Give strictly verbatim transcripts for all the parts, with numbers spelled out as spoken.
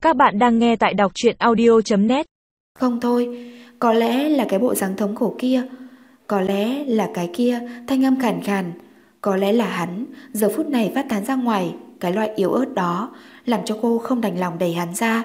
Các bạn đang nghe tại đọc truyện audio chấm net. Không thôi, có lẽ là cái bộ dáng thống khổ kia, có lẽ là cái kia thanh âm khàn khàn, có lẽ là hắn giờ phút này phát tán ra ngoài cái loại yếu ớt đó, làm cho cô không đành lòng đẩy hắn ra.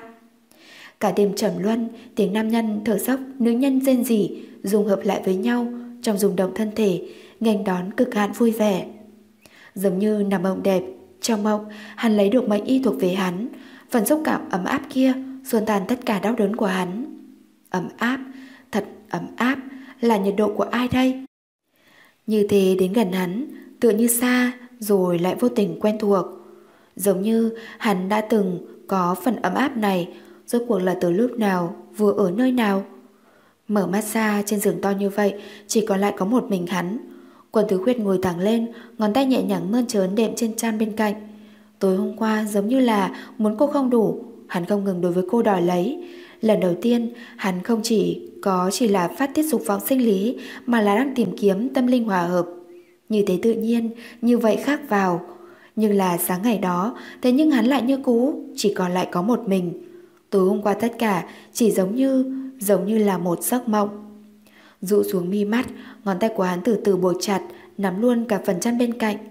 Cả đêm trầm luân, tiếng nam nhân thở dốc, nữ nhân rên rỉ dung hợp lại với nhau trong rung động thân thể, nghênh đón cực hạn vui vẻ. Giống như nằm mộng đẹp, trong mộng hắn lấy được mệnh y thuộc về hắn, phần xúc cảm ấm áp kia xua tan tất cả đau đớn của hắn. Ấm áp, thật ấm áp, là nhiệt độ của ai đây? Như thế đến gần hắn, tựa như xa rồi lại vô tình quen thuộc. Giống như hắn đã từng có phần ấm áp này, rốt cuộc là từ lúc nào, vừa ở nơi nào. Mở mắt ra trên giường to như vậy, chỉ còn lại có một mình hắn. Quần Tứ Khuyết ngồi thẳng lên, ngón tay nhẹ nhàng mơn trớn đệm trên trán bên cạnh. Tối hôm qua giống như là muốn cô không đủ, hắn không ngừng đối với cô đòi lấy. Lần đầu tiên, hắn không chỉ có chỉ là phát tiết dục vọng sinh lý, mà là đang tìm kiếm tâm linh hòa hợp. Như thế tự nhiên, như vậy khác vào. Nhưng là sáng ngày đó, thế nhưng hắn lại như cũ, chỉ còn lại có một mình. Tối hôm qua tất cả chỉ giống như, giống như là một giấc mộng. Dụ xuống mi mắt, ngón tay của hắn từ từ buộc chặt, nắm luôn cả phần chân bên cạnh.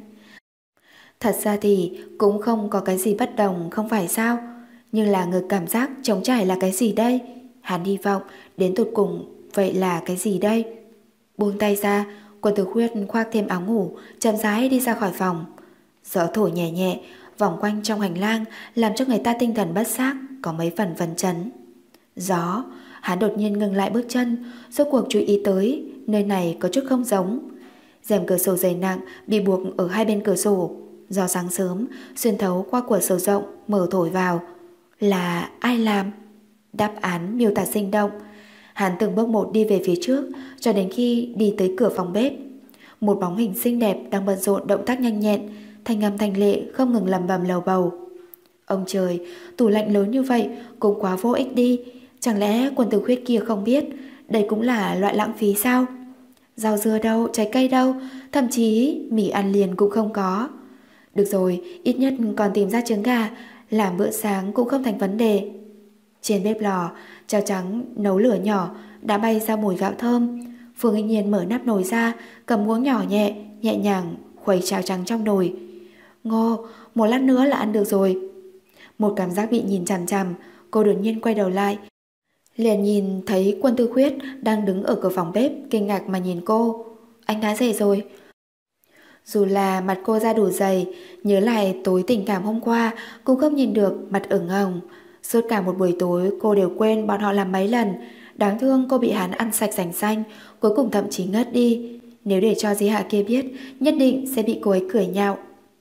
Thật ra thì cũng không có cái gì bất đồng, không phải sao? Nhưng là ngược cảm giác trống trải là cái gì đây? Hắn hy vọng đến tột cùng vậy là cái gì đây? Buông tay ra, Quần Tử Khuyết khoác thêm áo ngủ, chậm rãi đi ra khỏi phòng. Gió thổi nhẹ nhẹ vòng quanh trong hành lang, làm cho người ta tinh thần bất giác có mấy phần phấn chấn. Gió, hắn đột nhiên ngừng lại bước chân, rốt cuộc chú ý tới nơi này có chút không giống. Rèm cửa sổ dày nặng bị buộc ở hai bên cửa sổ, gió sáng sớm xuyên thấu qua cửa sổ rộng mở thổi vào. Là ai làm? Đáp án miêu tả sinh động. Hắn từng bước một đi về phía trước, cho đến khi đi tới cửa phòng bếp. Một bóng hình xinh đẹp đang bận rộn động tác nhanh nhẹn, thanh âm thanh lệ không ngừng lẩm bẩm lầu bầu. Ông trời, tủ lạnh lớn như vậy cũng quá vô ích đi. Chẳng lẽ Quần Tử Khuyết kia không biết đây cũng là loại lãng phí sao? Rau dưa đâu, trái cây đâu, thậm chí mì ăn liền cũng không có. Được rồi, ít nhất còn tìm ra trứng gà, làm bữa sáng cũng không thành vấn đề. Trên bếp lò, cháo trắng nấu lửa nhỏ đã bay ra mùi gạo thơm. Phương Yên Nhiên mở nắp nồi ra, cầm muỗng nhỏ nhẹ, nhẹ nhàng khuấy cháo trắng trong nồi. Ngô, một lát nữa là ăn được rồi. Một cảm giác bị nhìn chằm chằm, cô đột nhiên quay đầu lại, liền nhìn thấy Quân Tư Khuyết đang đứng ở cửa phòng bếp, kinh ngạc mà nhìn cô. Anh đã dậy rồi. Dù là mặt cô da đủ dày, nhớ lại tối tình cảm hôm qua cũng không nhìn được mặt ửng hồng. Suốt cả một buổi tối cô đều quên bọn họ làm mấy lần. Đáng thương cô bị hắn ăn sạch sành xanh, cuối cùng thậm chí ngất đi. Nếu để cho Di Hạ kia biết, nhất định sẽ bị cô ấy cười nhạo.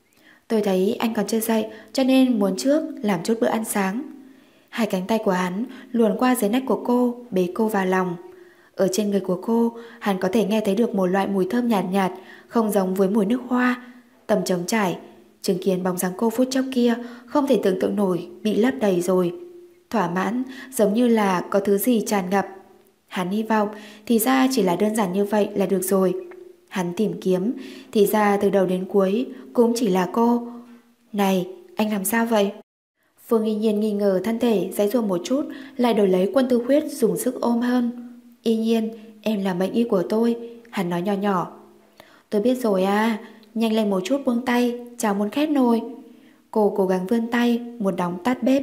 Tôi thấy anh còn chưa dậy, cho nên muốn trước làm chút bữa ăn sáng. Hai cánh tay của hắn luồn qua dưới nách của cô, bế cô vào lòng. Ở trên người của cô, hắn có thể nghe thấy được một loại mùi thơm nhạt nhạt, không giống với mùi nước hoa. Tầm trống trải, chứng kiến bóng dáng cô phút chốc kia, không thể tưởng tượng nổi bị lấp đầy rồi. Thỏa mãn, giống như là có thứ gì tràn ngập. Hắn hy vọng, thì ra chỉ là đơn giản như vậy là được rồi. Hắn tìm kiếm, thì ra từ đầu đến cuối cũng chỉ là cô. Này, anh làm sao vậy? Phương Y Nhiên nghi ngờ thân thể giãy giụa một chút, lại đổi lấy Quân Tư Khuyết dùng sức ôm hơn. Y Nhiên, em là mệnh y của tôi. Hắn nói nhỏ nhỏ. Tôi biết rồi à, nhanh lên một chút buông tay, cháu muốn khét nồi. Cô cố gắng vươn tay, muốn đóng tắt bếp.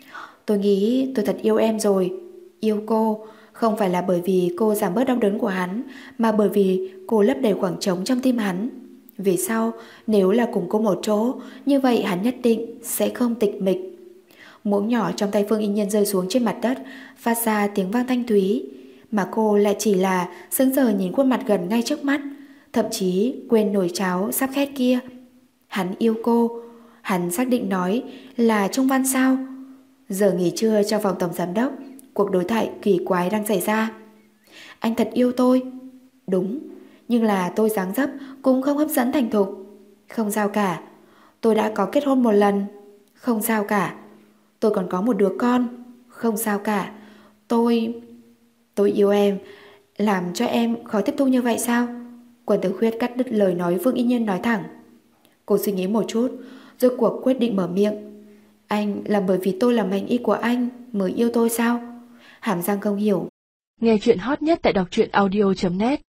Tôi nghĩ tôi thật yêu em rồi. Yêu cô, không phải là bởi vì cô giảm bớt đau đớn của hắn, mà bởi vì cô lấp đầy khoảng trống trong tim hắn. Vì sau, nếu là cùng cô một chỗ, như vậy hắn nhất định sẽ không tịch mịch. Muỗng nhỏ trong tay Phương Y Nhiên rơi xuống trên mặt đất, phát ra tiếng vang thanh thúy. Mà cô lại chỉ là sững sờ nhìn khuôn mặt gần ngay trước mắt, thậm chí quên nồi cháo sắp khét kia. Hắn yêu cô. Hắn xác định nói là trung văn sao? Giờ nghỉ trưa trong phòng tổng giám đốc, cuộc đối thoại kỳ quái đang xảy ra. Anh thật yêu tôi. Đúng, nhưng là tôi dáng dấp cũng không hấp dẫn thành thục. Không sao cả. Tôi đã có kết hôn một lần. Không sao cả. Tôi còn có một đứa con. Không sao cả. Tôi... Tôi yêu em. Làm cho em khó tiếp thu như vậy sao? Quần Tử Khuyết cắt đứt lời nói Phương Y Nhiên nói thẳng. Cô suy nghĩ một chút, rốt cuộc quyết định mở miệng. Anh là bởi vì tôi là mệnh y của anh mới yêu tôi sao? Hàm Giang không hiểu. Nghe chuyện hot nhất tại đọc truyện audio chấm net.